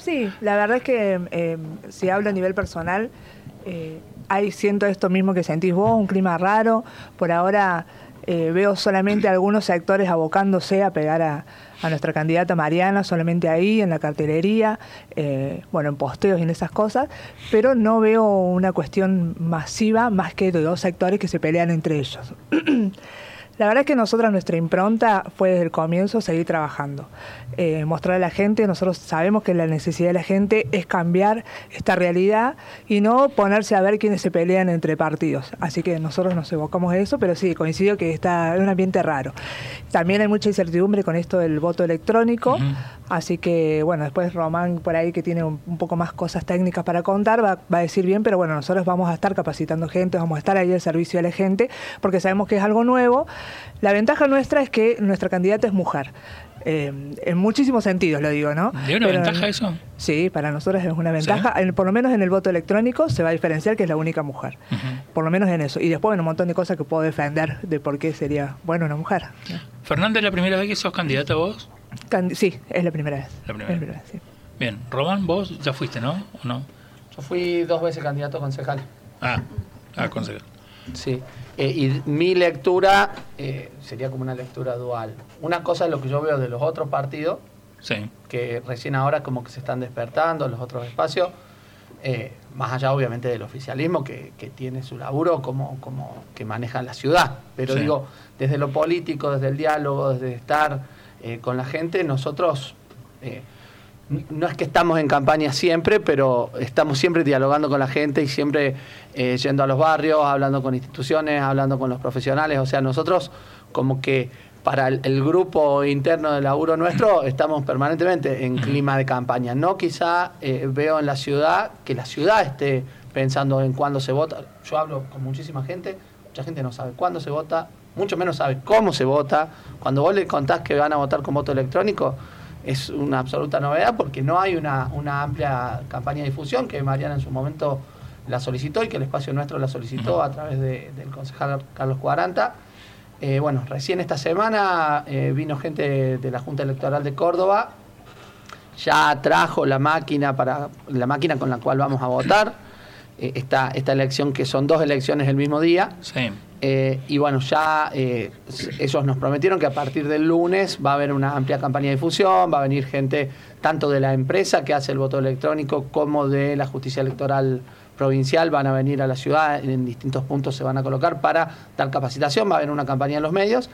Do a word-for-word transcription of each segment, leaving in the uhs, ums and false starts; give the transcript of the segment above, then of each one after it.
Sí, la verdad es que eh, si hablo a nivel personal, eh, hay, siento esto mismo que sentís vos, un clima raro. Por ahora eh, veo solamente algunos sectores abocándose a pegar a, a nuestra candidata Mariana, solamente ahí, en la cartelería, eh, bueno, en posteos y en esas cosas, pero no veo una cuestión masiva más que de dos sectores que se pelean entre ellos. La verdad es que nosotros, nuestra impronta fue desde el comienzo seguir trabajando, eh, mostrar a la gente. Nosotros sabemos que la necesidad de la gente es cambiar esta realidad y no ponerse a ver quiénes se pelean entre partidos. Así que nosotros nos evocamos a eso, pero sí, coincido que está en un ambiente raro. También hay mucha incertidumbre con esto del voto electrónico, uh-huh. Así que, bueno, después Román por ahí, que tiene un, un poco más cosas técnicas para contar, va, va a decir bien, pero bueno, nosotros vamos a estar capacitando gente, vamos a estar ahí al servicio de la gente, porque sabemos que es algo nuevo. La ventaja nuestra es que nuestra candidata es mujer. Eh, en muchísimos sentidos lo digo, ¿no? ¿De una Pero, ventaja eso? Sí, para nosotros es una ventaja. ¿Sí? En, por lo menos en el voto electrónico se va a diferenciar que es la única mujer. Uh-huh. Por lo menos en eso. Y después en un montón de cosas que puedo defender de por qué sería bueno una mujer. Fernanda, ¿es la primera vez que sos candidata vos? Cand- sí, es la primera vez. La primera, es la primera vez, sí. Bien. Román, vos ya fuiste, ¿no? ¿O no? Yo fui dos veces candidato a concejal. Ah, a concejal. Sí. Eh, y mi lectura eh, sería como una lectura dual. Una cosa es lo que yo veo de los otros partidos, sí, que recién ahora como que se están despertando los otros espacios, eh, más allá obviamente del oficialismo que, que tiene su laburo como, como que maneja la ciudad. Pero sí, digo, desde lo político, desde el diálogo, desde estar eh, con la gente, nosotros... Eh, no es que estamos en campaña siempre, pero estamos siempre dialogando con la gente y siempre eh, yendo a los barrios, hablando con instituciones, hablando con los profesionales. O sea, nosotros como que para el, el grupo interno de laburo nuestro estamos permanentemente en clima de campaña. No quizá eh, veo en la ciudad que la ciudad esté pensando en cuándo se vota. Yo hablo con muchísima gente, mucha gente no sabe cuándo se vota, mucho menos sabe cómo se vota. Cuando vos le contás que van a votar con voto electrónico, es una absoluta novedad porque no hay una, una amplia campaña de difusión, que Mariana en su momento la solicitó y que el espacio nuestro la solicitó a través de, del concejal Carlos Cuaranta. Eh, bueno, recién esta semana eh, vino gente de la Junta Electoral de Córdoba, ya trajo la máquina para la máquina con la cual vamos a votar, eh, esta, esta elección, que son dos elecciones el mismo día. Sí. Eh, y bueno, ya eh, ellos nos prometieron que a partir del lunes va a haber una amplia campaña de difusión, va a venir gente tanto de la empresa que hace el voto electrónico como de la justicia electoral provincial, van a venir a la ciudad, en distintos puntos se van a colocar para dar capacitación, va a haber una campaña en los medios,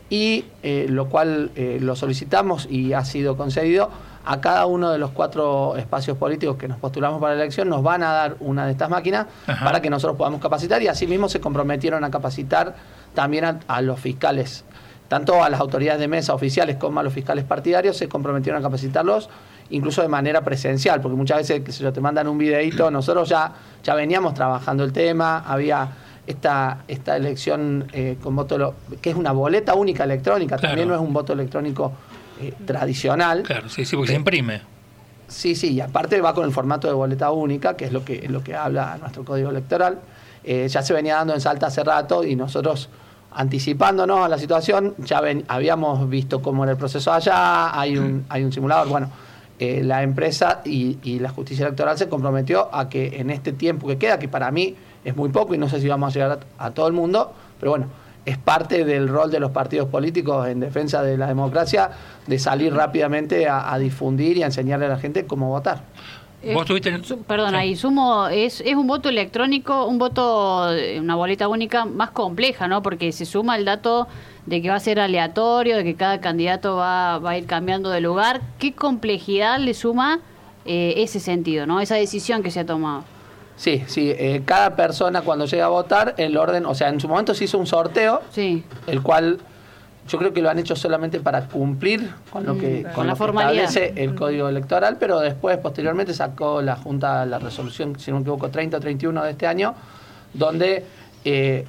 y eh, lo cual eh, lo solicitamos y ha sido concedido. A cada uno de los cuatro espacios políticos que nos postulamos para la elección nos van a dar una de estas máquinas. Ajá. Para que nosotros podamos capacitar, y asimismo se comprometieron a capacitar también a, a los fiscales, tanto a las autoridades de mesa oficiales como a los fiscales partidarios, se comprometieron a capacitarlos incluso de manera presencial, porque muchas veces que se te mandan un videíto. Nosotros ya, ya veníamos trabajando el tema, había esta, esta elección eh, con voto, lo, que es una boleta única electrónica, claro. También no es un voto electrónico Eh, tradicional. Claro, sí, sí, porque eh, se imprime. Sí, sí, y aparte va con el formato de boleta única, que es lo que, lo que habla nuestro código electoral. Eh, ya se venía dando en Salta hace rato, y nosotros, anticipándonos a la situación, ya ven, habíamos visto cómo era el proceso allá, hay un, hay un simulador. Bueno, eh, la empresa y, y la justicia electoral se comprometió a que en este tiempo que queda, que para mí es muy poco y no sé si vamos a llegar a, a todo el mundo, pero bueno, es parte del rol de los partidos políticos en defensa de la democracia, de salir rápidamente a, a difundir y a enseñarle a la gente cómo votar. Eh, ¿Vos tuviste en... Perdón, ahí sumo, es, es un voto electrónico, un voto, una boleta única más compleja, ¿no? Porque se suma el dato de que va a ser aleatorio, de que cada candidato va, va a ir cambiando de lugar. ¿Qué complejidad le suma eh, ese sentido, ¿no? Esa decisión que se ha tomado. Sí, sí, eh, cada persona cuando llega a votar, el orden, o sea, en su momento se hizo un sorteo, sí, el cual yo creo que lo han hecho solamente para cumplir con lo que, mm, con con lo la que formalidad. establece el Código Electoral, pero después, posteriormente, sacó la Junta la resolución, si no me equivoco, treinta o treinta y uno de este año, donde eh,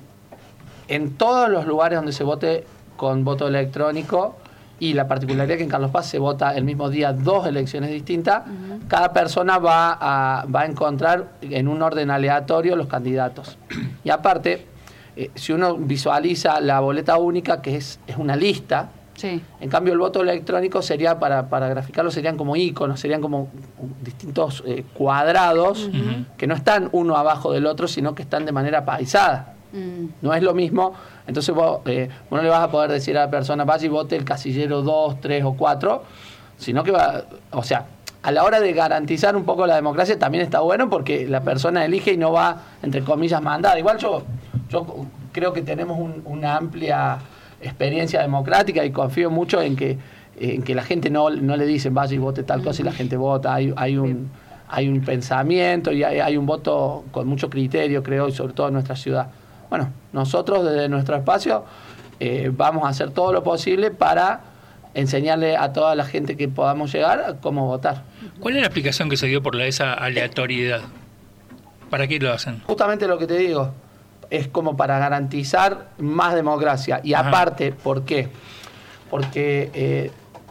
en todos los lugares donde se vote con voto electrónico, y la particularidad que en Carlos Paz se vota el mismo día dos elecciones distintas, uh-huh, cada persona va a, va a encontrar en un orden aleatorio los candidatos. Y aparte, eh, si uno visualiza la boleta única, que es, es una lista, Sí. En cambio, el voto electrónico sería, para, para graficarlo, serían como íconos, serían como distintos eh, cuadrados uh-huh. que no están uno abajo del otro, sino que están de manera paisada. Uh-huh. No es lo mismo. Entonces vos, eh, vos no le vas a poder decir a la persona, vaya y vote el casillero dos, tres o cuatro, sino que va, o sea, a la hora de garantizar un poco la democracia también está bueno porque la persona elige y no va, entre comillas, mandada. Igual yo, yo creo que tenemos un, una amplia experiencia democrática y confío mucho en que, en que la gente no, no le dicen vaya y vote tal cosa y la gente vota. Hay, hay, un, hay un pensamiento y hay, hay un voto con mucho criterio, creo, y sobre todo en nuestra ciudad. Bueno, nosotros desde nuestro espacio eh, vamos a hacer todo lo posible para enseñarle a toda la gente que podamos llegar a cómo votar. ¿Cuál es la explicación que se dio por la, esa aleatoriedad? ¿Para qué lo hacen? Justamente lo que te digo, es como para garantizar más democracia. Y Ajá. aparte, ¿por qué? Porque eh,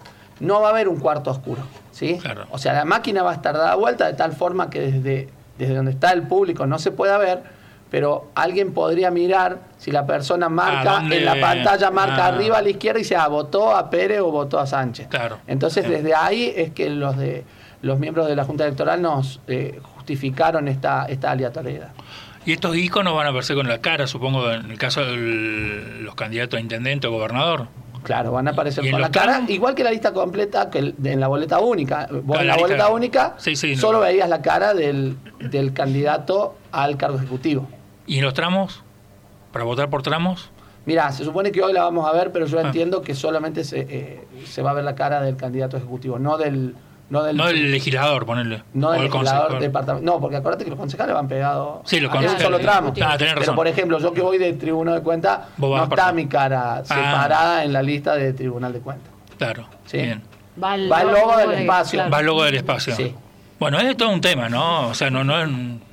no va a haber un cuarto oscuro, ¿sí? Claro. O sea, la máquina va a estar dada vuelta de tal forma que desde, desde donde está el público no se pueda ver, pero alguien podría mirar si la persona marca en la pantalla, marca ah. arriba a la izquierda y dice, ah, votó a Pérez o votó a Sánchez. Claro. Entonces, Claro. desde ahí es que los de los miembros de la Junta Electoral nos eh, justificaron esta, esta aleatoriedad. Y estos íconos van a aparecer con la cara, supongo, en el caso de los candidatos a intendente o gobernador. Claro, van a aparecer con la cara, casos? Igual que la lista completa que el, de, en la boleta única. Vos claro, en la, la boleta única sí, sí, solo no. veías la cara del, del candidato al cargo ejecutivo. ¿Y en los tramos? ¿Para votar por tramos? Mira, se supone que hoy la vamos a ver, pero yo ah. entiendo que solamente se, eh, se va a ver la cara del candidato ejecutivo, no del... No del, no del legislador, ponerle. No del legislador departamento. No, porque acuérdate que los concejales van pegados sí, los a un solo tramo. Ah, tenés razón. Pero, por ejemplo, yo que voy de Tribunal de Cuentas, no está mi cara ah. separada en la lista de Tribunal de Cuentas. Claro, ¿sí? Bien. Va el, va el logo del espacio. Claro. Va el logo del espacio. Sí. Bueno, es todo un tema, ¿no? O sea, no, no es...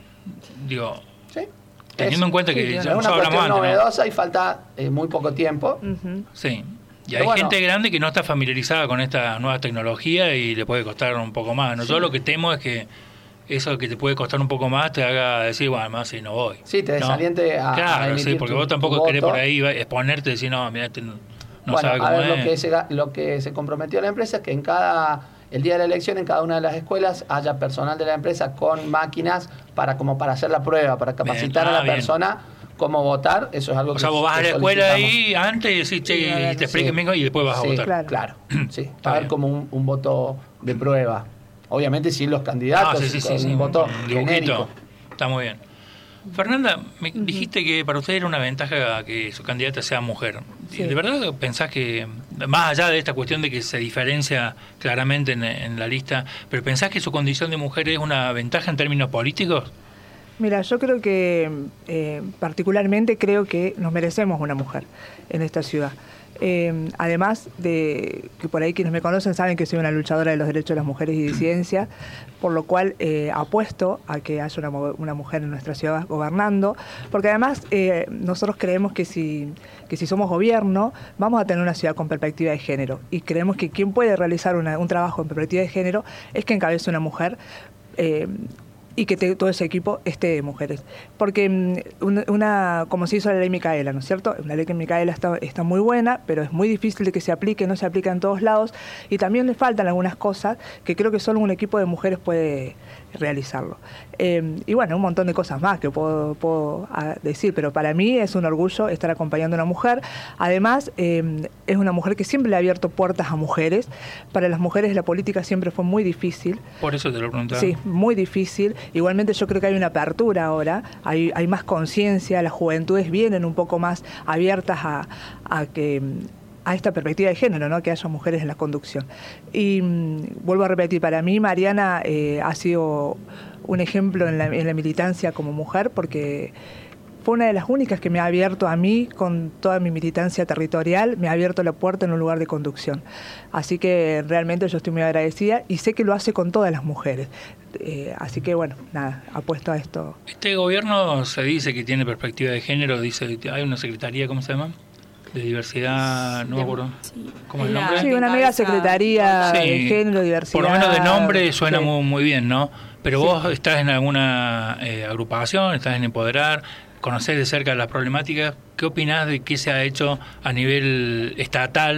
Digo... Sí. Teniendo es, en cuenta que sí, ya es una cuestión antes, novedosa ¿no? y falta eh, muy poco tiempo. Uh-huh. Sí. Y Pero hay bueno, gente grande que no está familiarizada con esta nueva tecnología y le puede costar un poco más. ¿no? Sí. Yo lo que temo es que eso que te puede costar un poco más te haga decir, bueno, más si no voy. Sí, te desaliente ¿no? a Claro, a sí, porque tu, vos tampoco querés por ahí exponerte y decir, no, mira, este no, no bueno, sabe cómo a ver, es. Lo que, se, lo que se comprometió la empresa es que en cada... El día de la elección en cada una de las escuelas haya personal de la empresa con máquinas para como para hacer la prueba, para capacitar ah, a la bien. persona cómo votar. Eso es algo o que sea, vos vas a la escuela ahí antes y decís, che, sí, y te expliquen sí. y después vas a sí, votar. Claro, claro. sí. Va a haber como un, un voto de prueba. Obviamente sin los candidatos, ah, sí, sí, con sí, un sí, voto un genérico. Está muy bien. Fernanda, me uh-huh. dijiste que para usted era una ventaja que su candidata sea mujer. Sí. ¿De verdad pensás que, más allá de esta cuestión de que se diferencia claramente en, en la lista, pero pensás que su condición de mujer es una ventaja en términos políticos? Mira, yo creo que eh, particularmente creo que nos merecemos una mujer en esta ciudad. Eh, además de que por ahí quienes me conocen saben que soy una luchadora de los derechos de las mujeres y disidencias, por lo cual eh, apuesto a que haya una, una mujer en nuestra ciudad gobernando, porque además eh, nosotros creemos que si, que si somos gobierno vamos a tener una ciudad con perspectiva de género y creemos que quien puede realizar una, un trabajo en perspectiva de género es que encabece una mujer eh, y que te, todo ese equipo esté de mujeres. Porque una, una como se hizo la ley Micaela, ¿no es cierto? La ley que Micaela está, está muy buena, pero es muy difícil de que se aplique, no se aplica en todos lados, y también le faltan algunas cosas que creo que solo un equipo de mujeres puede realizarlo. Eh, y bueno, un montón de cosas más que puedo, puedo decir, pero para mí es un orgullo estar acompañando a una mujer. Además, eh, es una mujer que siempre le ha abierto puertas a mujeres. Para las mujeres la política siempre fue muy difícil. Por eso te lo preguntaba. Sí, muy difícil. Igualmente yo creo que hay una apertura ahora, hay, hay más conciencia, las juventudes vienen un poco más abiertas a, a que... a esta perspectiva de género, ¿no? Que haya mujeres en la conducción. Y mmm, vuelvo a repetir, para mí Mariana eh, ha sido un ejemplo en la, en la militancia como mujer, porque fue una de las únicas que me ha abierto a mí, con toda mi militancia territorial, me ha abierto la puerta en un lugar de conducción. Así que realmente yo estoy muy agradecida y sé que lo hace con todas las mujeres. Eh, así que bueno, nada, apuesto a esto. Este gobierno se dice que tiene perspectiva de género, dice, hay una secretaría, ¿cómo se llama? De diversidad, no me acuerdo. Sí. ¿Cómo es el nombre? Sí, una mega secretaría sí, de género, diversidad. Por lo menos de nombre suena sí. muy, muy bien, ¿no? Pero sí. vos estás en alguna eh, agrupación, estás en Empoderar, conocés de cerca las problemáticas. ¿Qué opinás de qué se ha hecho a nivel estatal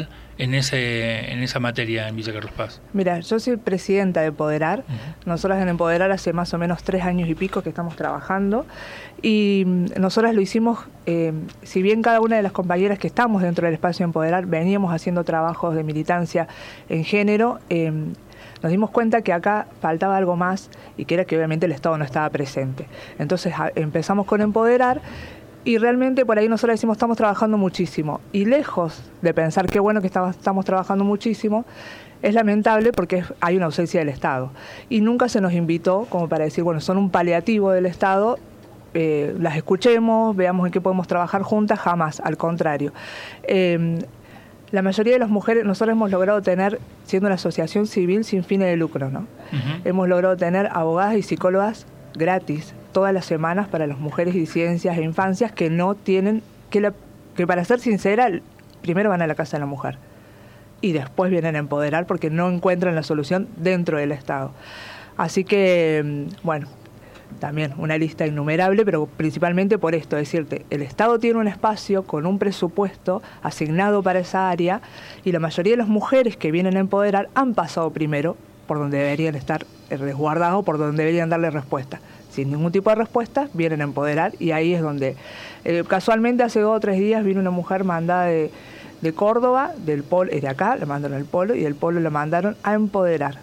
en ese en esa materia en Villa Carlos Paz? Mira, yo soy presidenta de Empoderar. Uh-huh. Nosotras en Empoderar hace más o menos tres años y pico que estamos trabajando y nosotras lo hicimos, eh, si bien cada una de las compañeras que estamos dentro del espacio de Empoderar veníamos haciendo trabajos de militancia en género, eh, nos dimos cuenta que acá faltaba algo más y que era que obviamente el Estado no estaba presente. Entonces a, empezamos con Empoderar y realmente por ahí nosotros decimos estamos trabajando muchísimo. Y lejos de pensar qué bueno que estamos, estamos trabajando muchísimo, es lamentable porque es, hay una ausencia del Estado. Y nunca se nos invitó como para decir, bueno, son un paliativo del Estado, eh, las escuchemos, veamos en qué podemos trabajar juntas, jamás, al contrario. Eh, La mayoría de las mujeres, nosotros hemos logrado tener, siendo una asociación civil sin fines de lucro, ¿no? Uh-huh. Hemos logrado tener abogadas y psicólogas gratis todas las semanas para las mujeres disidencias e infancias que no tienen, que, la, que para ser sincera, primero van a la casa de la mujer y después vienen a Empoderar porque no encuentran la solución dentro del Estado. Así que, bueno, también una lista innumerable, pero principalmente por esto, decirte, el Estado tiene un espacio con un presupuesto asignado para esa área y la mayoría de las mujeres que vienen a Empoderar han pasado primero por donde deberían estar resguardados, por donde deberían darle respuesta. Sin ningún tipo de respuesta, vienen a Empoderar y ahí es donde, eh, casualmente hace dos o tres días vino una mujer mandada de, de Córdoba, del polo, de acá, la mandaron al polo y del polo la mandaron a Empoderar.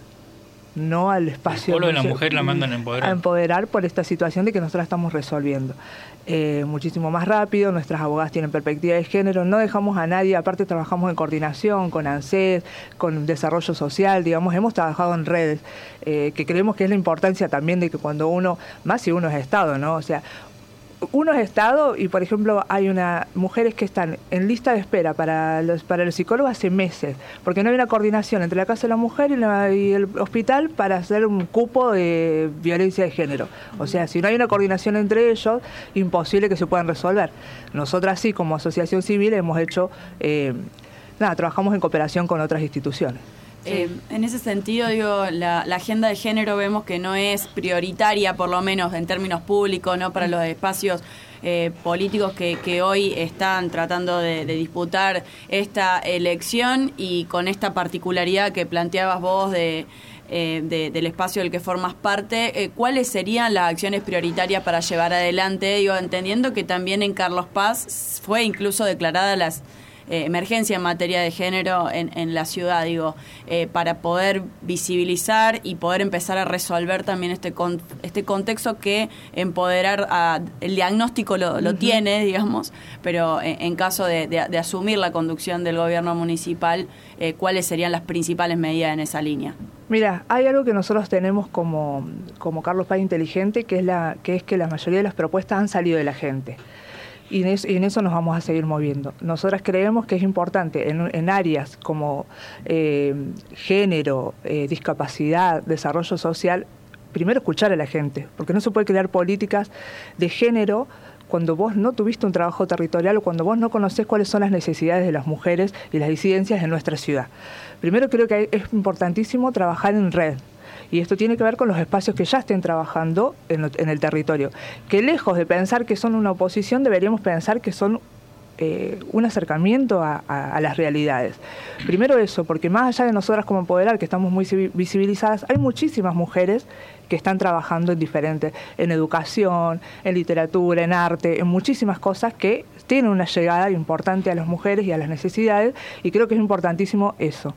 No al espacio... El polo de la mujer la mandan a Empoderar. A Empoderar por esta situación de que nosotros estamos resolviendo. Eh, muchísimo más rápido, nuestras abogadas tienen perspectiva de género, no dejamos a nadie, aparte trabajamos en coordinación con ANSES, con desarrollo social, digamos, hemos trabajado en redes, eh, que creemos que es la importancia también de que cuando uno, más si uno es Estado, ¿no? O sea, uno es Estado y, por ejemplo, hay una mujeres que están en lista de espera para los para los psicólogos hace meses, porque no hay una coordinación entre la Casa de la Mujer y, la, y el hospital para hacer un cupo de violencia de género. O sea, si no hay una coordinación entre ellos, imposible que se puedan resolver. Nosotras sí, como asociación civil, hemos hecho, eh, nada, trabajamos en cooperación con otras instituciones. Eh, en ese sentido, digo, la, la agenda de género vemos que no es prioritaria, por lo menos en términos públicos, no para los espacios eh, políticos que, que hoy están tratando de, de disputar esta elección y con esta particularidad que planteabas vos de, eh, de, del espacio del que formas parte, eh, ¿cuáles serían las acciones prioritarias para llevar adelante? Digo, entendiendo que también en Carlos Paz fue incluso declarada las Eh, emergencia en materia de género en, en la ciudad, digo, eh, para poder visibilizar y poder empezar a resolver también este con, este contexto que Empoderar, a, el diagnóstico lo, lo uh-huh. tiene, digamos, pero en, en caso de, de, de asumir la conducción del gobierno municipal, eh, ¿cuáles serían las principales medidas en esa línea? Mira, hay algo que nosotros tenemos como, como Carlos Paz Inteligente, que es, la, que es que la mayoría de las propuestas han salido de la gente. Y en, eso, y en eso nos vamos a seguir moviendo. Nosotras creemos que es importante en, en áreas como eh, género, eh, discapacidad, desarrollo social, primero escuchar a la gente, porque no se puede crear políticas de género cuando vos no tuviste un trabajo territorial o cuando vos no conocés cuáles son las necesidades de las mujeres y las disidencias en nuestra ciudad. Primero creo que es importantísimo trabajar en red. Y esto tiene que ver con los espacios que ya estén trabajando en, en el territorio. Que lejos de pensar que son una oposición, deberíamos pensar que son eh, un acercamiento a, a, a las realidades. Primero eso, porque más allá de nosotras como Empoderar, que estamos muy visibilizadas, hay muchísimas mujeres que están trabajando en diferentes, en educación, en literatura, en arte, en muchísimas cosas que tienen una llegada importante a las mujeres y a las necesidades, y creo que es importantísimo eso.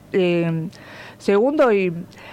Eh, segundo, y...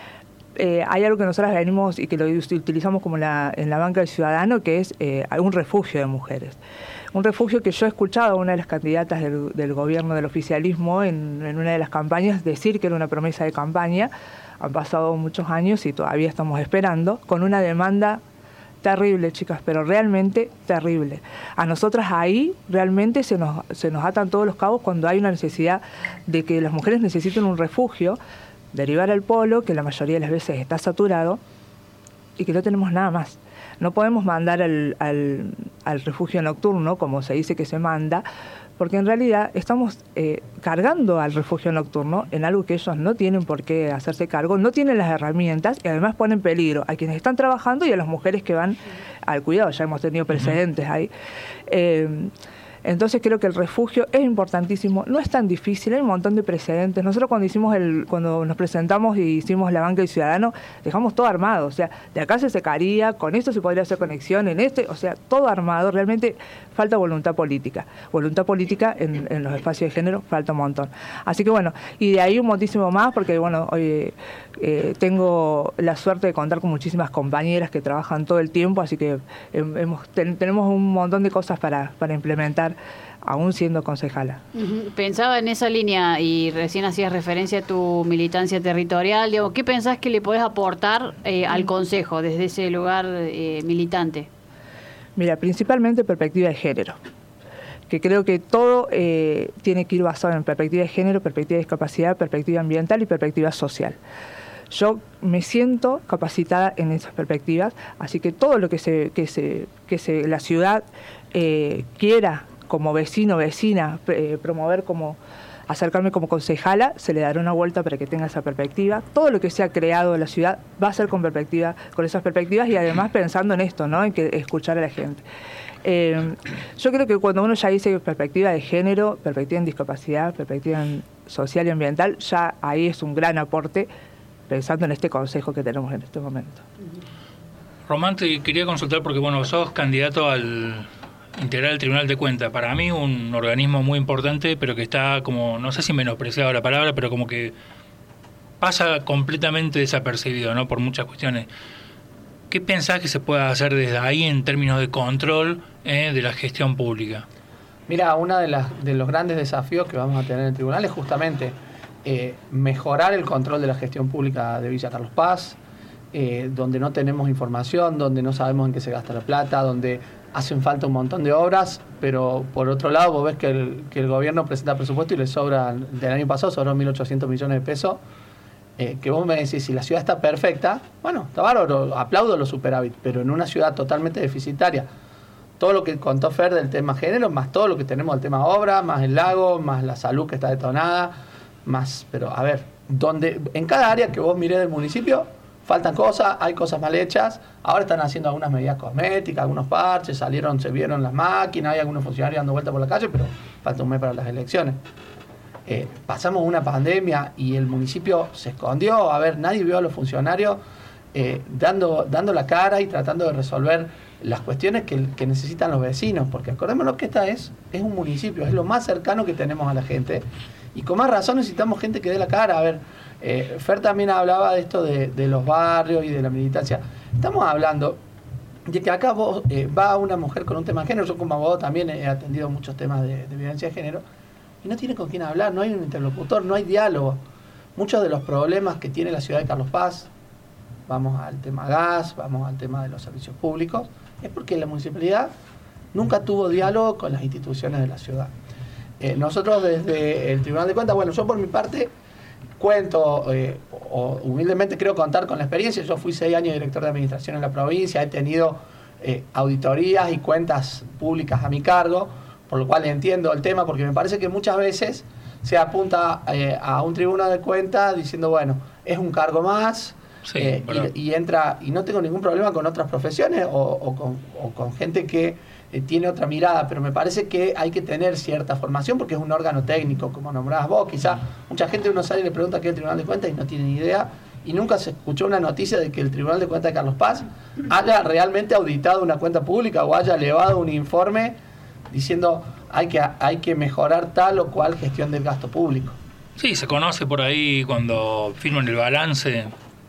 Eh, hay algo que nosotros venimos y que lo utilizamos como la, en la banca del ciudadano, que es eh, un refugio de mujeres. Un refugio que yo he escuchado a una de las candidatas del, del gobierno del oficialismo en, en una de las campañas decir que era una promesa de campaña. Han pasado muchos años y todavía estamos esperando, con una demanda terrible, chicas, pero realmente terrible. A nosotras ahí realmente se nos, se nos atan todos los cabos cuando hay una necesidad de que las mujeres necesiten un refugio, derivar al polo, que la mayoría de las veces está saturado, y que no tenemos nada más. No podemos mandar al, al, al refugio nocturno, como se dice que se manda, porque en realidad estamos eh, cargando al refugio nocturno en algo que ellos no tienen por qué hacerse cargo, no tienen las herramientas y además ponen en peligro a quienes están trabajando y a las mujeres que van al cuidado. Ya hemos tenido precedentes ahí. Eh, Entonces creo que el refugio es importantísimo, no es tan difícil, hay un montón de precedentes. Nosotros cuando hicimos el, cuando nos presentamos y hicimos la banca del ciudadano, dejamos todo armado, o sea, de acá se secaría, con esto se podría hacer conexión, en este, o sea, todo armado, realmente falta voluntad política. Voluntad política en, en los espacios de género falta un montón. Así que bueno, y de ahí un muchísimo más, porque bueno, hoy eh, tengo la suerte de contar con muchísimas compañeras que trabajan todo el tiempo, así que eh, hemos, ten, tenemos un montón de cosas para, para implementar, aún siendo concejala. Uh-huh. Pensaba en esa línea y recién hacías referencia a tu militancia territorial. Digo, ¿qué pensás que le podés aportar eh, al Consejo desde ese lugar eh, militante? Mira, principalmente perspectiva de género, que creo que todo eh, tiene que ir basado en perspectiva de género, perspectiva de discapacidad, perspectiva ambiental y perspectiva social. Yo me siento capacitada en esas perspectivas, así que todo lo que se que se que se la ciudad eh, quiera como vecino, vecina, eh, promover como acercarme como concejala, se le dará una vuelta para que tenga esa perspectiva. Todo lo que sea creado en la ciudad va a ser con perspectiva, con esas perspectivas y además pensando en esto, ¿no? En que escuchar a la gente. Eh, yo creo que cuando uno ya dice perspectiva de género, perspectiva en discapacidad, perspectiva en social y ambiental, ya ahí es un gran aporte pensando en este consejo que tenemos en este momento. Román, te quería consultar porque, bueno, sos candidato al integrar el Tribunal de Cuentas. Para mí un organismo muy importante, pero que está como, no sé si menospreciado la palabra, pero como que pasa completamente desapercibido, ¿no? Por muchas cuestiones. ¿Qué pensás que se puede hacer desde ahí en términos de control eh, de la gestión pública? Mira, uno de, las, de los grandes desafíos que vamos a tener en el tribunal es justamente eh, mejorar el control de la gestión pública de Villa Carlos Paz, eh, donde no tenemos información, donde no sabemos en qué se gasta la plata, donde hacen falta un montón de obras, pero por otro lado vos ves que el, que el gobierno presenta presupuesto y le sobra, del año pasado sobró mil ochocientos millones de pesos, eh, que vos me decís, si la ciudad está perfecta, bueno, está bárbaro, aplaudo los superávit, pero en una ciudad totalmente deficitaria, todo lo que contó Fer del tema género, más todo lo que tenemos del tema obra, más el lago, más la salud que está detonada, más, pero a ver, donde en cada área que vos mirés del municipio, faltan cosas, hay cosas mal hechas, ahora están haciendo algunas medidas cosméticas, algunos parches, salieron, se vieron las máquinas, hay algunos funcionarios dando vueltas por la calle, pero falta un mes para las elecciones. Eh, pasamos una pandemia y el municipio se escondió, a ver, nadie vio a los funcionarios eh, dando, dando la cara y tratando de resolver las cuestiones que, que necesitan los vecinos, porque acordémonos que esta es, es un municipio, es lo más cercano que tenemos a la gente, y con más razón necesitamos gente que dé la cara. A ver, eh, Fer también hablaba de esto de, de los barrios y de la militancia. Estamos hablando de que acá vos, eh, va una mujer con un tema de género, yo como abogado también he atendido muchos temas de, de violencia de género, y no tiene con quién hablar, no hay un interlocutor, no hay diálogo. Muchos de los problemas que tiene la ciudad de Carlos Paz, vamos al tema gas, vamos al tema de los servicios públicos, es porque la municipalidad nunca tuvo diálogo con las instituciones de la ciudad. Eh, nosotros desde el Tribunal de Cuentas, bueno, yo por mi parte cuento, eh, o humildemente creo contar con la experiencia, yo fui seis años director de administración en la provincia, he tenido eh, auditorías y cuentas públicas a mi cargo, por lo cual entiendo el tema, porque me parece que muchas veces se apunta eh, a un Tribunal de Cuentas diciendo, bueno, es un cargo más, sí, eh, y, y entra, y no tengo ningún problema con otras profesiones o, o, con, o con gente que eh, tiene otra mirada, pero me parece que hay que tener cierta formación porque es un órgano técnico, como nombrabas vos, quizá mucha gente uno sale y le pregunta qué es el Tribunal de Cuentas y no tiene ni idea, y nunca se escuchó una noticia de que el Tribunal de Cuentas de Carlos Paz haya realmente auditado una cuenta pública o haya elevado un informe diciendo hay que, hay que mejorar tal o cual gestión del gasto público. Sí, se conoce por ahí cuando firman el balance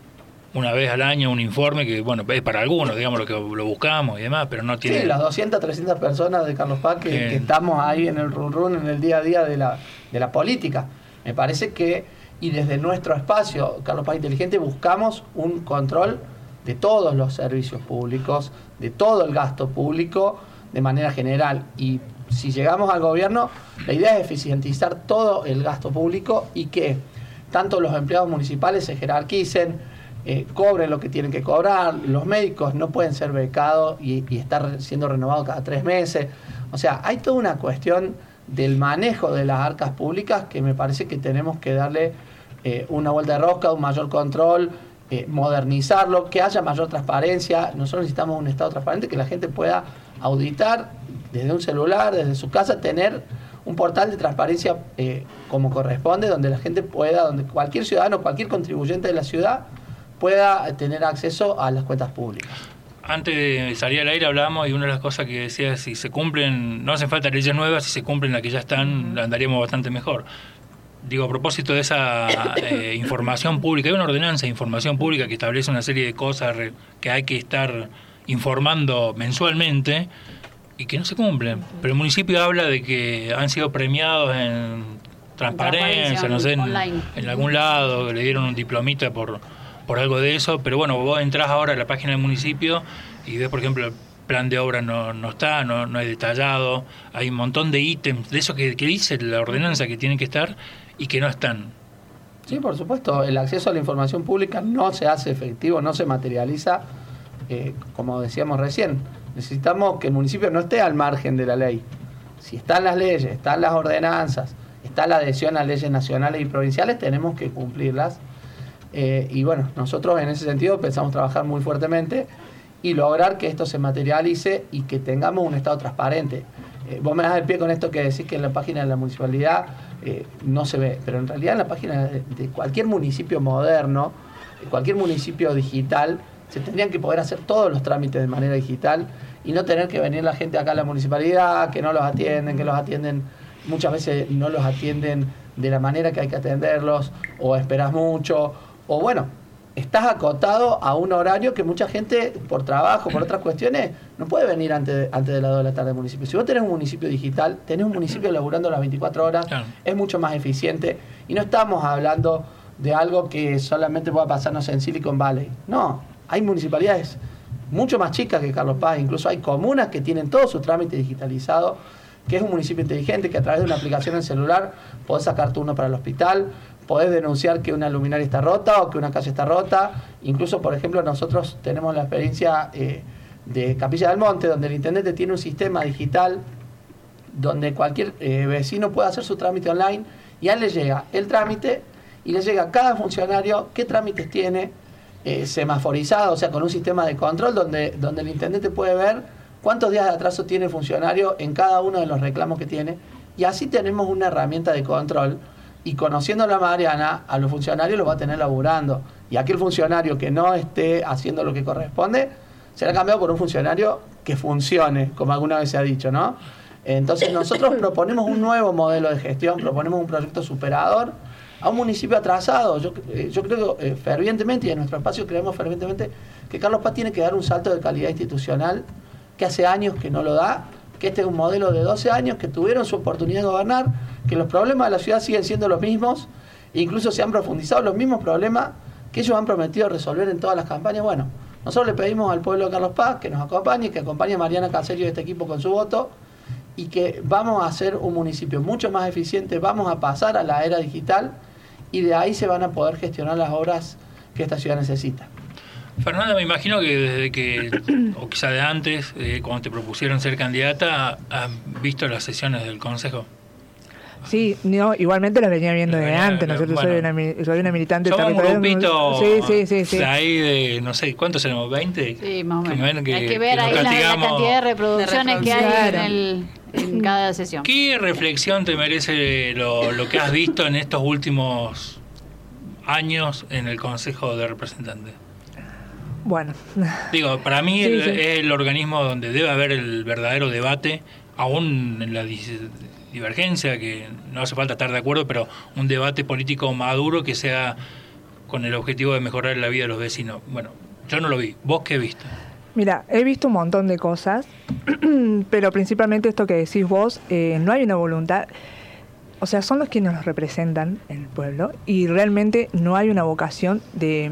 una vez al año un informe que, bueno, es para algunos, digamos, lo que lo buscamos y demás, pero no tiene... Sí, las doscientas, trescientas personas de Carlos Paz que, que estamos ahí en el run run, en el día a día de la, de la política. Me parece que, y desde nuestro espacio, Carlos Paz Inteligente, buscamos un control de todos los servicios públicos, de todo el gasto público, de manera general, y si llegamos al gobierno, la idea es eficientizar todo el gasto público y que tanto los empleados municipales se jerarquicen, eh, cobren lo que tienen que cobrar, los médicos no pueden ser becados y, y estar siendo renovados cada tres meses. O sea, hay toda una cuestión del manejo de las arcas públicas que me parece que tenemos que darle eh, una vuelta de rosca, un mayor control eh, modernizarlo, que haya mayor transparencia. Nosotros necesitamos un Estado transparente, que la gente pueda auditar desde un celular, desde su casa, tener un portal de transparencia eh, como corresponde, donde la gente pueda, donde cualquier ciudadano, cualquier contribuyente de la ciudad pueda tener acceso a las cuentas públicas. Antes de salir al aire hablábamos y una de las cosas que decía es si se cumplen, no hacen falta leyes nuevas, si se cumplen las que ya están, andaríamos bastante mejor. Digo, a propósito de esa eh, información pública, hay una ordenanza de información pública que establece una serie de cosas que hay que estar informando mensualmente y que no se cumplen. Pero el municipio habla de que han sido premiados en transparencia, no sé, en, en algún lado, le dieron un diplomita por, por algo de eso, pero bueno, vos entrás ahora a la página del municipio y ves, por ejemplo, el plan de obra no, no está, no, no hay detallado, hay un montón de ítems, de eso que, que dice la ordenanza que tienen que estar y que no están. Sí, por supuesto, el acceso a la información pública no se hace efectivo, no se materializa, eh, como decíamos recién. Necesitamos que el municipio no esté al margen de la ley. Si están las leyes, están las ordenanzas, está la adhesión a leyes nacionales y provinciales, tenemos que cumplirlas. Eh, y bueno, nosotros en ese sentido pensamos trabajar muy fuertemente y lograr que esto se materialice y que tengamos un Estado transparente. Eh, vos me das el pie con esto que decís que en la página de la municipalidad eh, no se ve, pero en realidad en la página de, de cualquier municipio moderno, de cualquier municipio digital, se tendrían que poder hacer todos los trámites de manera digital y no tener que venir la gente acá a la municipalidad, que no los atienden, que los atienden, muchas veces no los atienden de la manera que hay que atenderlos, o esperas mucho, o bueno, estás acotado a un horario que mucha gente, por trabajo, por otras cuestiones, no puede venir antes de, antes de las dos de la tarde al municipio. Si vos tenés un municipio digital, tenés un municipio laburando las veinticuatro horas, claro, es mucho más eficiente, y no estamos hablando de algo que solamente pueda pasarnos en Silicon Valley. No, hay municipalidades mucho más chicas que Carlos Paz, incluso hay comunas que tienen todo su trámite digitalizado, que es un municipio inteligente, que a través de una aplicación en celular podés sacar turno para el hospital, podés denunciar que una luminaria está rota o que una calle está rota. Incluso, por ejemplo, nosotros tenemos la experiencia eh, de Capilla del Monte, donde el intendente tiene un sistema digital donde cualquier eh, vecino puede hacer su trámite online y a él le llega el trámite y le llega a cada funcionario qué trámites tiene, eh, semaforizado, o sea, con un sistema de control donde, donde el intendente puede ver cuántos días de atraso tiene el funcionario en cada uno de los reclamos que tiene, y así tenemos una herramienta de control. Y conociendo a la Mariana, a los funcionarios los va a tener laburando. Y aquel funcionario que no esté haciendo lo que corresponde, será cambiado por un funcionario que funcione, como alguna vez se ha dicho, ¿no? Entonces nosotros proponemos un nuevo modelo de gestión, proponemos un proyecto superador a un municipio atrasado. Yo, eh, yo creo eh, fervientemente, y en nuestro espacio creemos fervientemente, que Carlos Paz tiene que dar un salto de calidad institucional que hace años que no lo da, que este es un modelo de doce años que tuvieron su oportunidad de gobernar, que los problemas de la ciudad siguen siendo los mismos, e incluso se han profundizado los mismos problemas que ellos han prometido resolver en todas las campañas. Bueno, nosotros le pedimos al pueblo de Carlos Paz que nos acompañe, que acompañe a Mariana Caserio y este equipo con su voto, y que vamos a hacer un municipio mucho más eficiente, vamos a pasar a la era digital, y de ahí se van a poder gestionar las obras que esta ciudad necesita. Fernanda, me imagino que desde que, o quizá de antes, eh, cuando te propusieron ser candidata, has visto las sesiones del Consejo. Sí, no, igualmente las venía viendo desde antes. Nosotros bueno, soy, una, soy una militante somos territorial. Un grupito sí, sí, sí, sí. de ahí de, no sé, ¿cuántos tenemos? ¿veinte? Sí, más o menos. Que, hay que ver que ahí la, la cantidad de reproducciones de que hay claro. en, el, en cada sesión. ¿Qué reflexión te merece lo, lo que has visto en estos últimos años en el Consejo de Representantes? Bueno. Digo, para mí sí, el, sí. es el organismo donde debe haber el verdadero debate, aún en la divergencia, que no hace falta estar de acuerdo, pero un debate político maduro que sea con el objetivo de mejorar la vida de los vecinos. Bueno, yo no lo vi. ¿Vos qué viste? Mira, he visto un montón de cosas, pero principalmente esto que decís vos, eh, no hay una voluntad. O sea, son los quienes nos representan en el pueblo y realmente no hay una vocación de...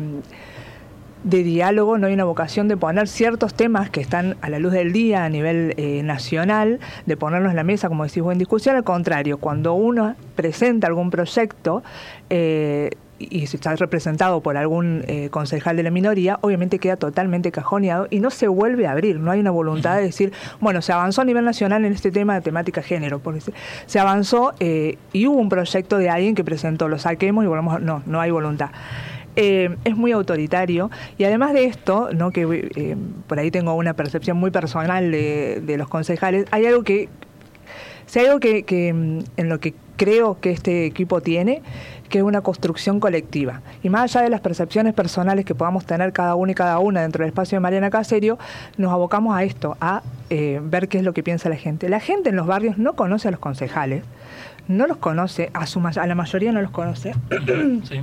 de diálogo, no hay una vocación de poner ciertos temas que están a la luz del día a nivel eh, nacional, de ponerlos en la mesa, como decís vos, en discusión. Al contrario, cuando uno presenta algún proyecto eh, y se está representado por algún eh, concejal de la minoría, obviamente queda totalmente cajoneado y no se vuelve a abrir. No hay una voluntad de decir, bueno, se avanzó a nivel nacional en este tema de temática género, porque se, se avanzó eh, y hubo un proyecto de alguien que presentó, lo saquemos y volvemos, no, no hay voluntad. eh, es muy autoritario, y además de esto, ¿no? que eh, por ahí tengo una percepción muy personal de, de los concejales, hay algo que, si hay algo que, que en lo que creo que este equipo tiene, que es una construcción colectiva. Y más allá de las percepciones personales que podamos tener cada uno y cada una dentro del espacio de Mariana Caserio, nos abocamos a esto, a eh, ver qué es lo que piensa la gente. La gente en los barrios no conoce a los concejales, no los conoce, a, su, a la mayoría no los conoce. Sí.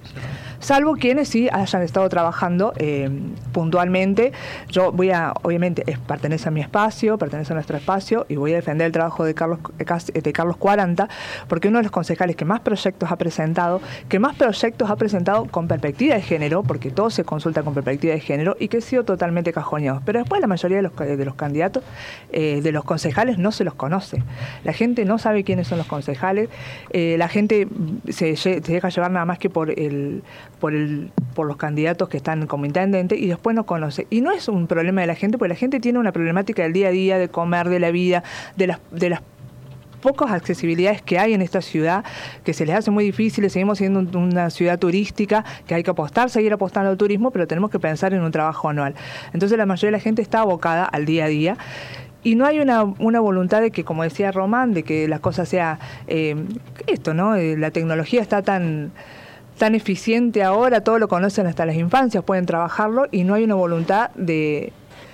Salvo quienes sí hayan estado trabajando eh, puntualmente. Yo voy a, obviamente, es, pertenece a mi espacio, pertenece a nuestro espacio, y voy a defender el trabajo de Carlos, de Carlos Cuaranta, porque uno de los concejales que más proyectos ha presentado, que más proyectos ha presentado con perspectiva de género, porque todo se consulta con perspectiva de género, y que han sido totalmente cajoneados. Pero después la mayoría de los, de los candidatos, eh, de los concejales, no se los conoce. La gente no sabe quiénes son los concejales, eh, la gente se, se deja llevar nada más que por el por el por los candidatos que están como intendente, y después no conoce. Y no es un problema de la gente, porque la gente tiene una problemática del día a día, de comer, de la vida, de las de las pocas accesibilidades que hay en esta ciudad, que se les hace muy difíciles. Seguimos siendo una ciudad turística, que hay que apostar, seguir apostando al turismo, pero tenemos que pensar en un trabajo anual. Entonces la mayoría de la gente está abocada al día a día, y no hay una, una voluntad de que, como decía Román, de que las cosas sea eh, esto, ¿no? Eh, la tecnología está tan tan eficiente ahora, todo lo conocen hasta las infancias, pueden trabajarlo, y no hay una voluntad de,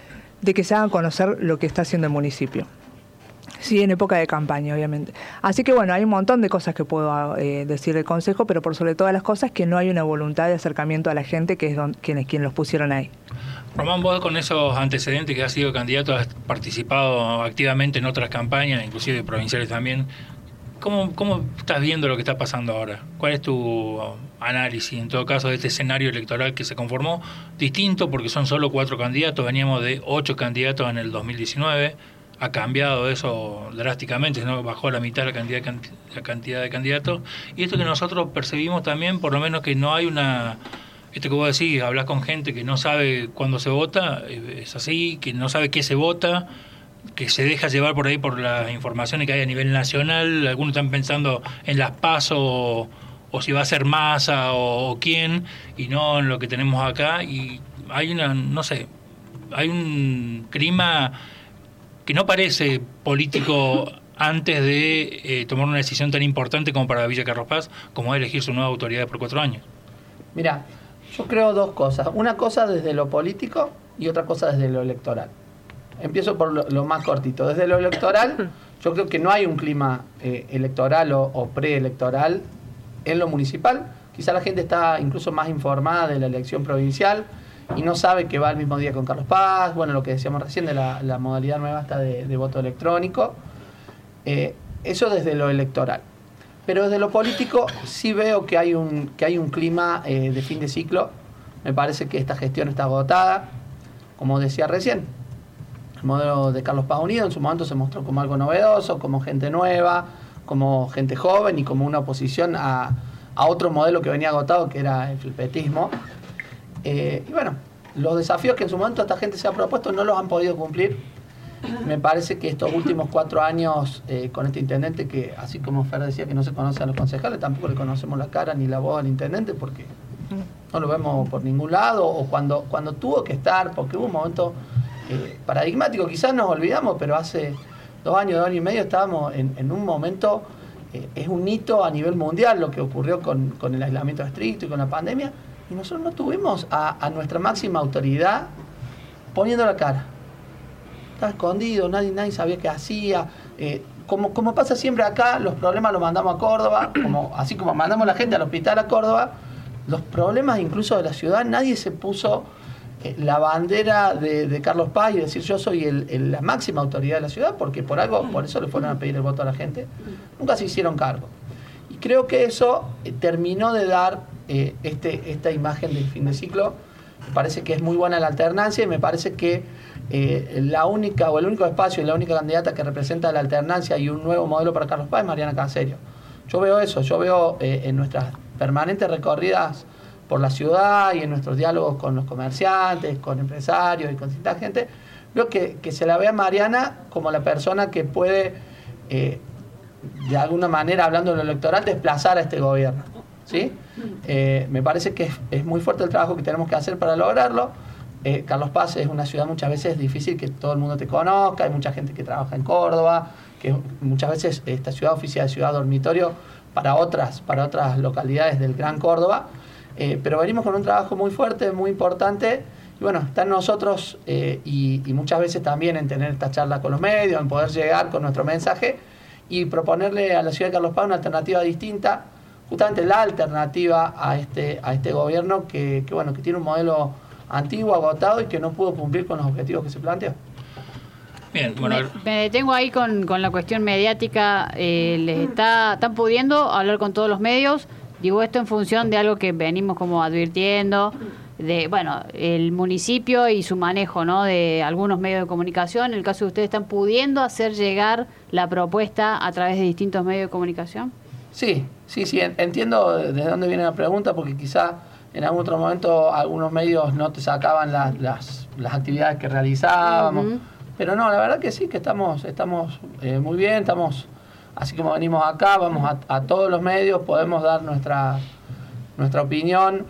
de que se hagan conocer lo que está haciendo el municipio. Sí, en época de campaña, obviamente. Así que bueno, hay un montón de cosas que puedo eh, decir del Consejo, pero por sobre todas las cosas que no hay una voluntad de acercamiento a la gente, que es don, quienes, quienes los pusieron ahí. Román, vos con esos antecedentes que has sido candidato, has participado activamente en otras campañas, inclusive provinciales también. ¿Cómo, ¿Cómo estás viendo lo que está pasando ahora? ¿Cuál es tu análisis, en todo caso, de este escenario electoral que se conformó? Distinto porque son solo cuatro candidatos, veníamos de ocho candidatos en el dos mil diecinueve, ha cambiado eso drásticamente, ¿no? Bajó a la mitad la cantidad, la cantidad de candidatos, y esto que nosotros percibimos también, por lo menos que no hay una... Esto que vos decís, hablas con gente que no sabe cuándo se vota, es así, que no sabe qué se vota, que se deja llevar por ahí por las informaciones que hay a nivel nacional. Algunos están pensando en las PASO o, o si va a ser Massa o, o quién, y no en lo que tenemos acá. Y hay una, no sé, hay un clima que no parece político antes de eh, tomar una decisión tan importante como para Villa Carlos Paz, como elegir su nueva autoridad por cuatro años. Mira, yo creo dos cosas. Una cosa desde lo político y otra cosa desde lo electoral. Empiezo por lo, lo más cortito. Desde lo electoral, yo creo que no hay un clima eh, electoral o, o preelectoral en lo municipal. Quizá la gente está incluso más informada de la elección provincial y no sabe que va el mismo día con Carlos Paz. Bueno, lo que decíamos recién de la, la modalidad nueva está de, de voto electrónico. Eh, eso desde lo electoral. Pero desde lo político sí veo que hay un, que hay un clima eh, de fin de ciclo. Me parece que esta gestión está agotada. Como decía recién, el modelo de Carlos Paz Unido en su momento se mostró como algo novedoso, como gente nueva, como gente joven y como una oposición a, a otro modelo que venía agotado, que era el felpetismo. Eh, y bueno, los desafíos que en su momento esta gente se ha propuesto no los han podido cumplir. Me parece que estos últimos cuatro años eh, con este intendente, que así como Fer decía que no se conoce a los concejales, tampoco le conocemos la cara ni la voz al intendente porque no lo vemos por ningún lado, o cuando, cuando tuvo que estar, porque hubo un momento eh, paradigmático, quizás nos olvidamos, pero hace dos años, dos años y medio estábamos en, en un momento, eh, es un hito a nivel mundial lo que ocurrió con, con el aislamiento estricto y con la pandemia, y nosotros no tuvimos a, a nuestra máxima autoridad poniendo la cara. Estaba escondido, nadie, nadie sabía qué hacía. Eh, como, como pasa siempre acá, los problemas los mandamos a Córdoba, como, así como mandamos a la gente al hospital a Córdoba, los problemas incluso de la ciudad, nadie se puso eh, la bandera de, de Carlos Paz y decir yo soy el, el, la máxima autoridad de la ciudad, porque por algo, por eso le fueron a pedir el voto a la gente, nunca se hicieron cargo. Y creo que eso eh, terminó de dar eh, este, esta imagen del fin de ciclo. Me parece que es muy buena la alternancia y me parece que eh, la única o el único espacio y la única candidata que representa la alternancia y un nuevo modelo para Carlos Paz es Mariana Caserio. Yo veo eso, yo veo eh, en nuestras permanentes recorridas por la ciudad y en nuestros diálogos con los comerciantes, con empresarios y con cierta gente, veo que, que se la ve a Mariana como la persona que puede, eh, de alguna manera, hablando de lo electoral, desplazar a este gobierno. ¿sí? Eh, me parece que es, es muy fuerte el trabajo que tenemos que hacer para lograrlo. Eh, Carlos Paz es una ciudad muchas veces difícil que todo el mundo te conozca, hay mucha gente que trabaja en Córdoba, que muchas veces esta ciudad oficial es ciudad dormitorio para otras, para otras localidades del Gran Córdoba, eh, pero venimos con un trabajo muy fuerte, muy importante, y bueno, está en nosotros eh, y, y muchas veces también en tener esta charla con los medios, en poder llegar con nuestro mensaje y proponerle a la ciudad de Carlos Paz una alternativa distinta, justamente la alternativa a este, a este gobierno que, que, bueno, que tiene un modelo antiguo, agotado y que no pudo cumplir con los objetivos que se planteó. Bien, bueno. Me, me detengo ahí con, con la cuestión mediática. Eh, ¿les está, están pudiendo hablar con todos los medios? Digo esto en función de algo que venimos como advirtiendo, de, bueno, el municipio y su manejo, ¿no?, de algunos medios de comunicación. En el caso de ustedes, ¿están pudiendo hacer llegar la propuesta a través de distintos medios de comunicación? Sí, sí, sí, entiendo desde dónde viene la pregunta, porque quizá en algún otro momento algunos medios no te sacaban la, las, las actividades que realizábamos, uh-huh. Pero no, la verdad que sí, que estamos, estamos eh, muy bien, estamos, así como venimos acá, vamos a, a todos los medios, podemos dar nuestra, nuestra opinión,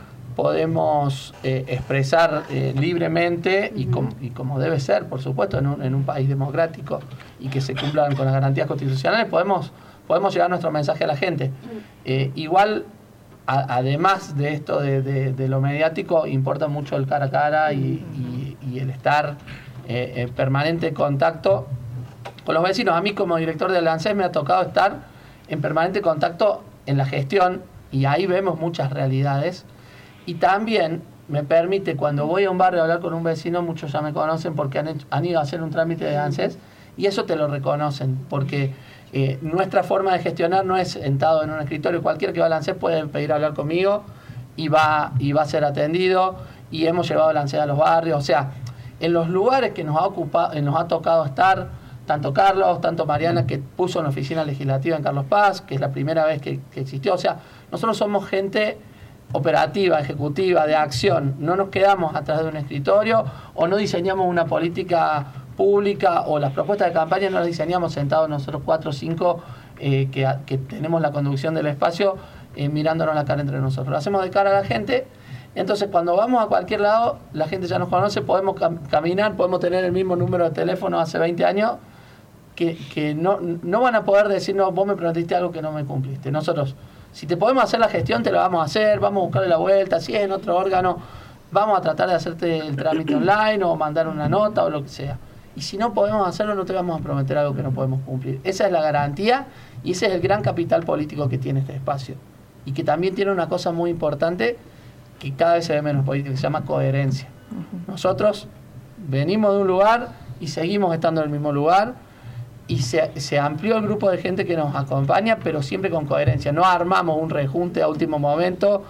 podemos eh, expresar eh, libremente y, com, y como debe ser, por supuesto, en un, en un país democrático y que se cumplan con las garantías constitucionales, podemos, podemos llevar nuestro mensaje a la gente. Eh, igual, a, además de esto de, de, de lo mediático, importa mucho el cara a cara y, y, y el estar eh, en permanente contacto con los vecinos. A mí como director del ANSES me ha tocado estar en permanente contacto en la gestión y ahí vemos muchas realidades. Y también me permite, cuando voy a un barrio a hablar con un vecino, muchos ya me conocen porque han, hecho, han ido a hacer un trámite de ANSES y eso te lo reconocen, porque eh, nuestra forma de gestionar no es sentado en un escritorio. Cualquiera que va al ANSES puede pedir hablar conmigo y va, y va a ser atendido, y hemos llevado el ANSES a los barrios. O sea, en los lugares que nos ha, ocupado, nos ha tocado estar, tanto Carlos, tanto Mariana, que puso una oficina legislativa en Carlos Paz, que es la primera vez que, que existió. O sea, nosotros somos gente operativa, ejecutiva, de acción. No nos quedamos atrás de un escritorio o no diseñamos una política pública o las propuestas de campaña no las diseñamos sentados nosotros cuatro o cinco eh, que, que tenemos la conducción del espacio eh, mirándonos la cara entre nosotros. Lo hacemos de cara a la gente. Entonces cuando vamos a cualquier lado la gente ya nos conoce, podemos cam- caminar, podemos tener el mismo número de teléfono hace veinte años que, que no, no van a poder decirnos vos me prometiste algo que no me cumpliste. Nosotros, si te podemos hacer la gestión, te la vamos a hacer, vamos a buscarle la vuelta, si es en otro órgano, vamos a tratar de hacerte el trámite online o mandar una nota o lo que sea. Y si no podemos hacerlo, no te vamos a prometer algo que no podemos cumplir. Esa es la garantía y ese es el gran capital político que tiene este espacio. Y que también tiene una cosa muy importante que cada vez se ve menos política, que se llama coherencia. Nosotros venimos de un lugar y seguimos estando en el mismo lugar, y se, se amplió el grupo de gente que nos acompaña, pero siempre con coherencia. No armamos un rejunte a último momento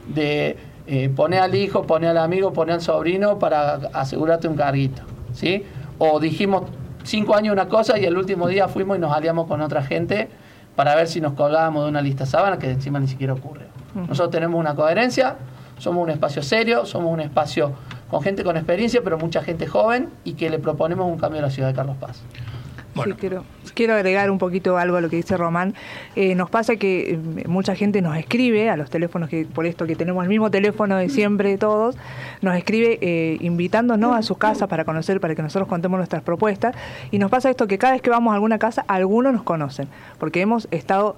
de eh, poner al hijo, poner al amigo, poner al sobrino para asegurarte un carguito, ¿sí? O dijimos cinco años una cosa y el último día fuimos y nos aliamos con otra gente para ver si nos colgábamos de una lista sábana, que encima ni siquiera ocurre. Nosotros tenemos una coherencia, somos un espacio serio, somos un espacio con gente con experiencia, pero mucha gente joven y que le proponemos un cambio a la ciudad de Carlos Paz. Bueno. Sí, quiero, quiero agregar un poquito algo a lo que dice Román. Eh, nos pasa que eh, mucha gente nos escribe a los teléfonos, que por esto que tenemos el mismo teléfono de siempre todos, nos escribe eh, invitándonos a su casa para conocer, para que nosotros contemos nuestras propuestas, y nos pasa esto que cada vez que vamos a alguna casa, algunos nos conocen, porque hemos estado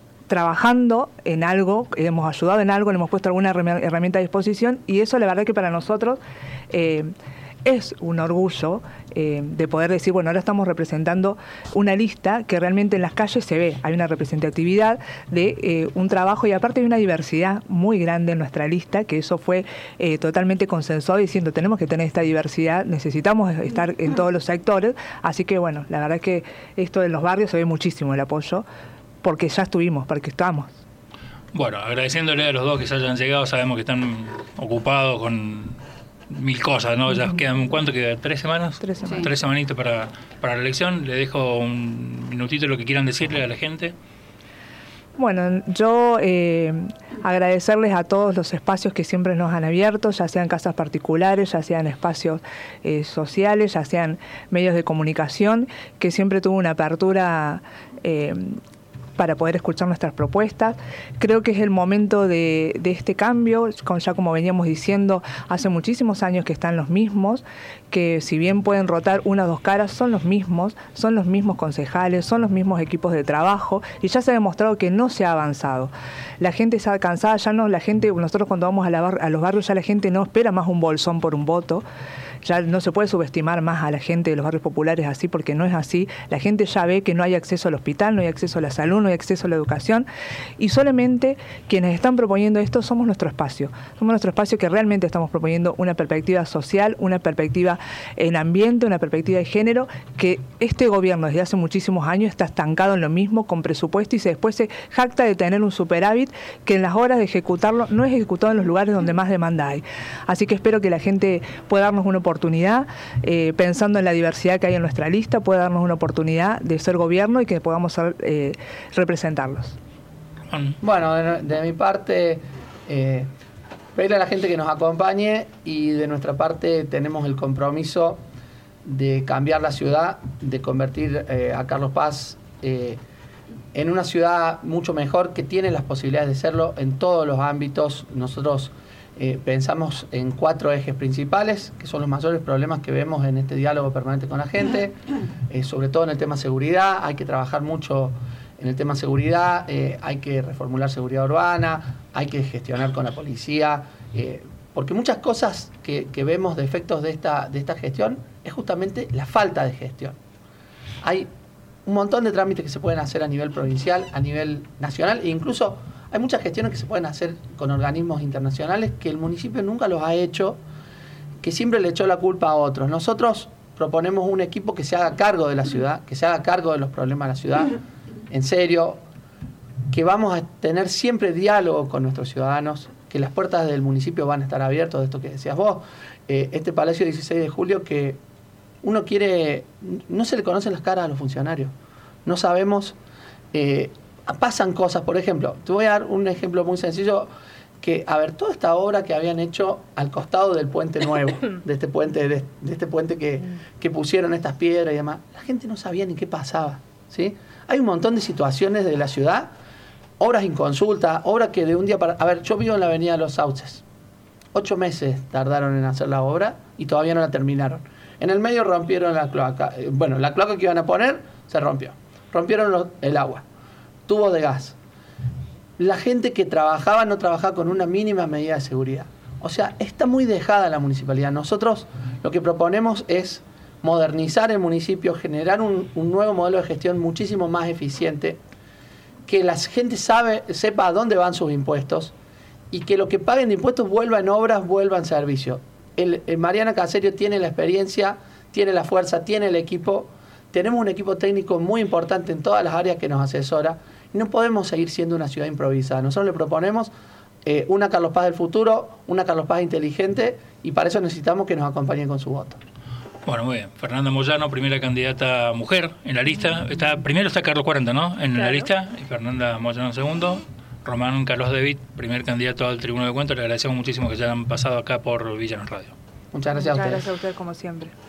trabajando en algo, hemos ayudado en algo, le hemos puesto alguna herramienta a disposición, y eso la verdad que para nosotros eh, es un orgullo eh, de poder decir, bueno, ahora estamos representando una lista que realmente en las calles se ve, hay una representatividad de eh, un trabajo, y aparte hay una diversidad muy grande en nuestra lista, que eso fue eh, totalmente consensuado, diciendo tenemos que tener esta diversidad, necesitamos estar en todos los sectores, así que bueno, la verdad es que esto de los barrios se ve muchísimo el apoyo, porque ya estuvimos, porque estamos. Bueno, agradeciéndole a los dos que se hayan llegado, sabemos que están ocupados con mil cosas, ¿no? Ya quedan, ¿cuánto queda? ¿Tres semanas? Tres semanas. Tres semanitas para, para la elección. Le dejo un minutito lo que quieran decirle a la gente. Bueno, yo eh, agradecerles a todos los espacios que siempre nos han abierto, ya sean casas particulares, ya sean espacios eh, sociales, ya sean medios de comunicación, que siempre tuvo una apertura eh, para poder escuchar nuestras propuestas. Creo que es el momento de, de este cambio, con, ya como veníamos diciendo, hace muchísimos años que están los mismos, que si bien pueden rotar una o dos caras, son los mismos, son los mismos concejales, son los mismos equipos de trabajo, y ya se ha demostrado que no se ha avanzado. La gente está cansada, ya no, la gente, nosotros cuando vamos a, la bar, a los barrios ya la gente no espera más un bolsón por un voto. Ya no se puede subestimar más a la gente de los barrios populares así, porque no es así. La gente ya ve que no hay acceso al hospital, no hay acceso a la salud, no hay acceso a la educación, y solamente quienes están proponiendo esto somos nuestro espacio. Somos nuestro espacio que realmente estamos proponiendo una perspectiva social, una perspectiva en ambiente, una perspectiva de género, que este gobierno desde hace muchísimos años está estancado en lo mismo, con presupuesto, y se después se jacta de tener un superávit que en las horas de ejecutarlo no es ejecutado en los lugares donde más demanda hay. Así que espero que la gente pueda darnos una oportunidad oportunidad, eh, pensando en la diversidad que hay en nuestra lista, puede darnos una oportunidad de ser gobierno y que podamos ser, eh, representarlos. Bueno, de, de mi parte, eh, pedirle a la gente que nos acompañe, y de nuestra parte tenemos el compromiso de cambiar la ciudad, de convertir eh, a Carlos Paz eh, en una ciudad mucho mejor, que tiene las posibilidades de serlo en todos los ámbitos. Nosotros Eh, pensamos en cuatro ejes principales, que son los mayores problemas que vemos en este diálogo permanente con la gente, eh, sobre todo en el tema seguridad. Hay que trabajar mucho en el tema seguridad, eh, hay que reformular seguridad urbana, hay que gestionar con la policía, eh, porque muchas cosas que, que vemos de efectos de esta, de esta gestión es justamente la falta de gestión. Hay un montón de trámites que se pueden hacer a nivel provincial, a nivel nacional, e incluso hay muchas gestiones que se pueden hacer con organismos internacionales que el municipio nunca los ha hecho, que siempre le echó la culpa a otros. Nosotros proponemos un equipo que se haga cargo de la ciudad, que se haga cargo de los problemas de la ciudad, en serio, que vamos a tener siempre diálogo con nuestros ciudadanos, que las puertas del municipio van a estar abiertas, de esto que decías vos. Eh, este Palacio dieciséis de julio, que uno quiere, no se le conocen las caras a los funcionarios, no sabemos... Eh, pasan cosas, por ejemplo, te voy a dar un ejemplo muy sencillo, que, a ver, toda esta obra que habían hecho al costado del puente nuevo, de este puente, de, de este puente que, que pusieron estas piedras y demás, la gente no sabía ni qué pasaba, ¿sí? Hay un montón de situaciones de la ciudad, obras inconsultas, obras que de un día para... A ver, yo vivo en la avenida de Los Sauces, ocho meses tardaron en hacer la obra y todavía no la terminaron. En el medio rompieron la cloaca, bueno, la cloaca que iban a poner se rompió, rompieron los, el agua, tubos de gas. La gente que trabajaba no trabajaba con una mínima medida de seguridad. O sea, está muy dejada la municipalidad. Nosotros lo que proponemos es modernizar el municipio, generar un, un nuevo modelo de gestión muchísimo más eficiente, que la gente sabe, sepa a dónde van sus impuestos, y que lo que paguen de impuestos vuelva en obras, vuelva en servicio. El, el Mariana Caserio tiene la experiencia, tiene la fuerza, tiene el equipo. Tenemos un equipo técnico muy importante en todas las áreas que nos asesora, y no podemos seguir siendo una ciudad improvisada. Nosotros le proponemos eh, una Carlos Paz del futuro, una Carlos Paz inteligente, y para eso necesitamos que nos acompañen con su voto. Bueno, muy bien. Fernanda Moyano, primera candidata mujer en la lista. Está, primero está Carlos cuarenta, ¿no? En claro. la lista, y Fernanda Moyano segundo. Román Carlos David, primer candidato al Tribunal de Cuentas. Le agradecemos muchísimo que ya hayan pasado acá por Villanos Radio. Muchas gracias a ustedes. Muchas gracias a ustedes, como siempre.